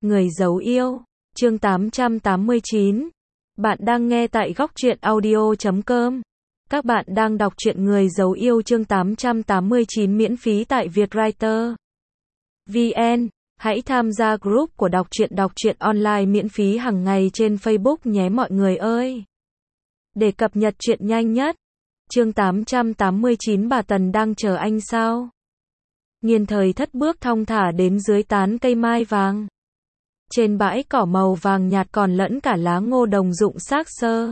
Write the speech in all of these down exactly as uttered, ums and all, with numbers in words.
Người giấu yêu, chương tám trăm tám mươi chín. Bạn đang nghe tại góc truyện audio chấm com. Các bạn đang đọc truyện Người giấu yêu chương tám trăm tám mươi chín miễn phí tại Vietwriter chấm vn. Hãy tham gia group của đọc truyện đọc truyện online miễn phí hàng ngày trên Facebook nhé mọi người ơi. Để cập nhật truyện nhanh nhất. Chương tám trăm tám mươi chín bà Tần đang chờ anh sao? Nghiên Thời Thất bước thong thả đến dưới tán cây mai vàng. Trên bãi cỏ màu vàng nhạt còn lẫn cả lá ngô đồng rụng xác xơ.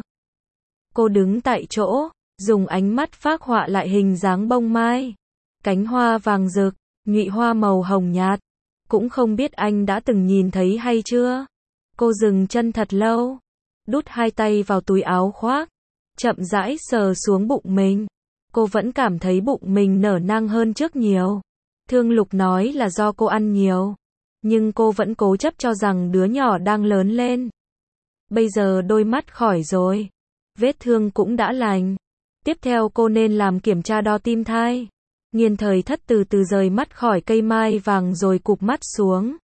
Cô đứng tại chỗ, dùng ánh mắt phác họa lại hình dáng bông mai. Cánh hoa vàng rực, nhụy hoa màu hồng nhạt. Cũng không biết anh đã từng nhìn thấy hay chưa? Cô dừng chân thật lâu, đút hai tay vào túi áo khoác, chậm rãi sờ xuống bụng mình. Cô vẫn cảm thấy bụng mình nở nang hơn trước nhiều. Thương Lục nói là do cô ăn nhiều, nhưng cô vẫn cố chấp cho rằng đứa nhỏ đang lớn lên. Bây giờ đôi mắt khỏi rồi, vết thương cũng đã lành. Tiếp theo cô nên làm kiểm tra đo tim thai. Nghiên Thời Thất từ từ rời mắt khỏi cây mai vàng rồi cụp mắt xuống.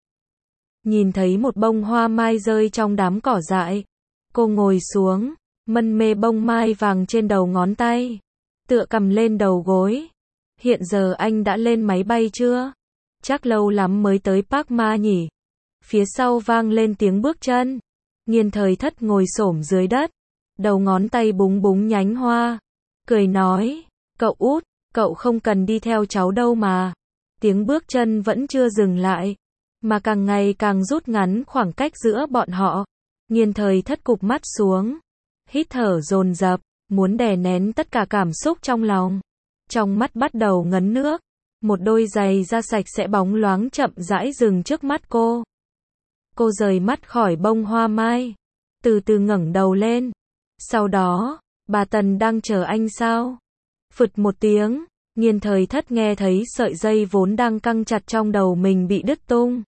Nhìn thấy một bông hoa mai rơi trong đám cỏ dại. Cô ngồi xuống, mân mê bông mai vàng trên đầu ngón tay, tựa cầm lên đầu gối. Hiện giờ anh đã lên máy bay chưa? Chắc lâu lắm mới tới Park Ma nhỉ? Phía sau vang lên tiếng bước chân. Nghiên Thời Thất ngồi xổm dưới đất, đầu ngón tay búng búng nhánh hoa, cười nói, cậu út, cậu không cần đi theo cháu đâu mà. Tiếng bước chân vẫn chưa dừng lại, mà càng ngày càng rút ngắn khoảng cách giữa bọn họ. Nghiên Thời Thất cụp mắt xuống, hít thở dồn dập, muốn đè nén tất cả cảm xúc trong lòng. Trong mắt bắt đầu ngấn nước, một đôi giày da sạch sẽ bóng loáng chậm rãi dừng trước mắt cô. Cô rời mắt khỏi bông hoa mai, từ từ ngẩng đầu lên. Sau đó, bà Tần đang chờ anh sao? Phụt một tiếng, Nghiên Thời Thất nghe thấy sợi dây vốn đang căng chặt trong đầu mình bị đứt tung.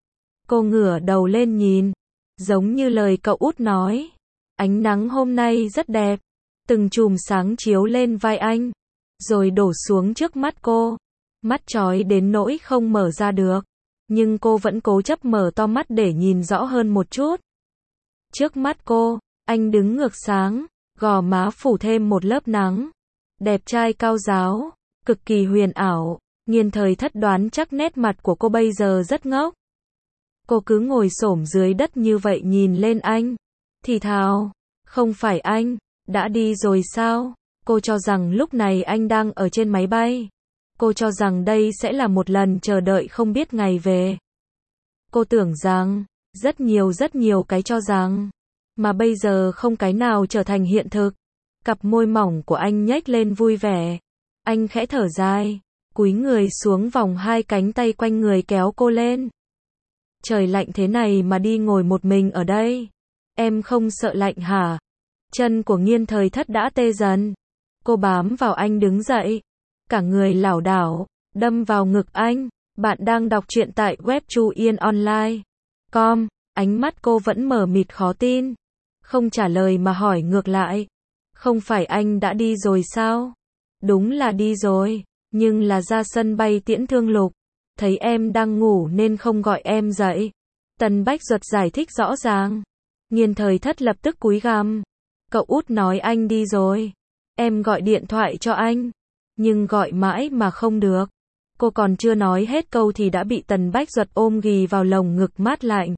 Cô ngửa đầu lên nhìn, giống như lời cậu út nói. Ánh nắng hôm nay rất đẹp, từng chùm sáng chiếu lên vai anh, rồi đổ xuống trước mắt cô. Mắt chói đến nỗi không mở ra được, nhưng cô vẫn cố chấp mở to mắt để nhìn rõ hơn một chút. Trước mắt cô, anh đứng ngược sáng, gò má phủ thêm một lớp nắng. Đẹp trai cao ráo, cực kỳ huyền ảo. Nghiên Thời Thất đoán chắc nét mặt của cô bây giờ rất ngốc. Cô cứ ngồi xổm dưới đất như vậy nhìn lên anh, thì thào, không phải anh đã đi rồi sao? Cô cho rằng lúc này anh đang ở trên máy bay. Cô cho rằng đây sẽ là một lần chờ đợi không biết ngày về. Cô tưởng rằng, rất nhiều rất nhiều cái cho rằng, mà bây giờ không cái nào trở thành hiện thực. Cặp môi mỏng của anh nhếch lên vui vẻ. Anh khẽ thở dài, cúi người xuống vòng hai cánh tay quanh người kéo cô lên. Trời lạnh thế này mà đi ngồi một mình ở đây. Em không sợ lạnh hả? Chân của Nghiên Thời Thất đã tê dần. Cô bám vào anh đứng dậy, cả người lảo đảo, đâm vào ngực anh. Bạn đang đọc truyện tại web chu yên online chấm com. Ánh mắt cô vẫn mờ mịt khó tin, không trả lời mà hỏi ngược lại. Không phải anh đã đi rồi sao? Đúng là đi rồi, nhưng là ra sân bay tiễn Thương Lục. Thấy em đang ngủ nên không gọi em dậy. Tần Bách Duật giải thích rõ ràng. Nghiên Thời Thất lập tức cúi gằm. Cậu út nói anh đi rồi. Em gọi điện thoại cho anh, nhưng gọi mãi mà không được. Cô còn chưa nói hết câu thì đã bị Tần Bách Duật ôm ghì vào lồng ngực mát lạnh.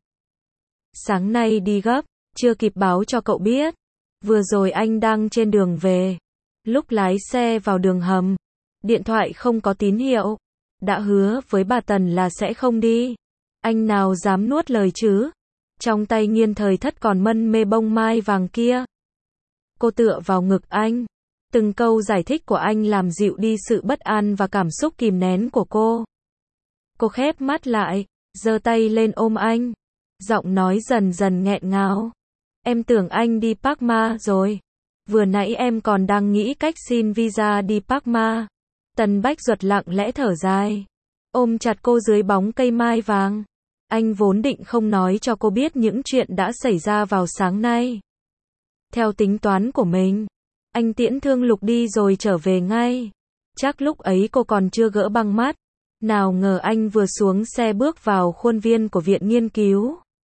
Sáng nay đi gấp, chưa kịp báo cho cậu biết. Vừa rồi anh đang trên đường về. Lúc lái xe vào đường hầm, điện thoại không có tín hiệu. Đã hứa với bà Tần là sẽ không đi. Anh nào dám nuốt lời chứ? Trong tay Nghiên Thời Thất còn mân mê bông mai vàng kia. Cô tựa vào ngực anh. Từng câu giải thích của anh làm dịu đi sự bất an và cảm xúc kìm nén của cô. Cô khép mắt lại, giơ tay lên ôm anh. Giọng nói dần dần nghẹn ngào. Em tưởng anh đi Park Ma rồi. Vừa nãy em còn đang nghĩ cách xin visa đi Park Ma. Tần Bách Duật lặng lẽ thở dài, ôm chặt cô dưới bóng cây mai vàng. Anh vốn định không nói cho cô biết những chuyện đã xảy ra vào sáng nay. Theo tính toán của mình, anh tiễn Thương Lục đi rồi trở về ngay. Chắc lúc ấy cô còn chưa gỡ băng mắt. Nào ngờ anh vừa xuống xe bước vào khuôn viên của viện nghiên cứu.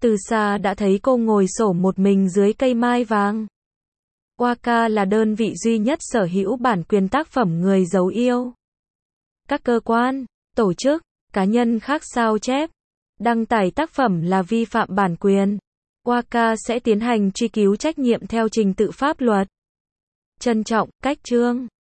Từ xa đã thấy cô ngồi xổm một mình dưới cây mai vàng. Waka là đơn vị duy nhất sở hữu bản quyền tác phẩm Người dấu yêu. Các cơ quan, tổ chức, cá nhân khác sao chép, đăng tải tác phẩm là vi phạm bản quyền. Waka sẽ tiến hành truy cứu trách nhiệm theo trình tự pháp luật. Trân trọng, Cách Trương.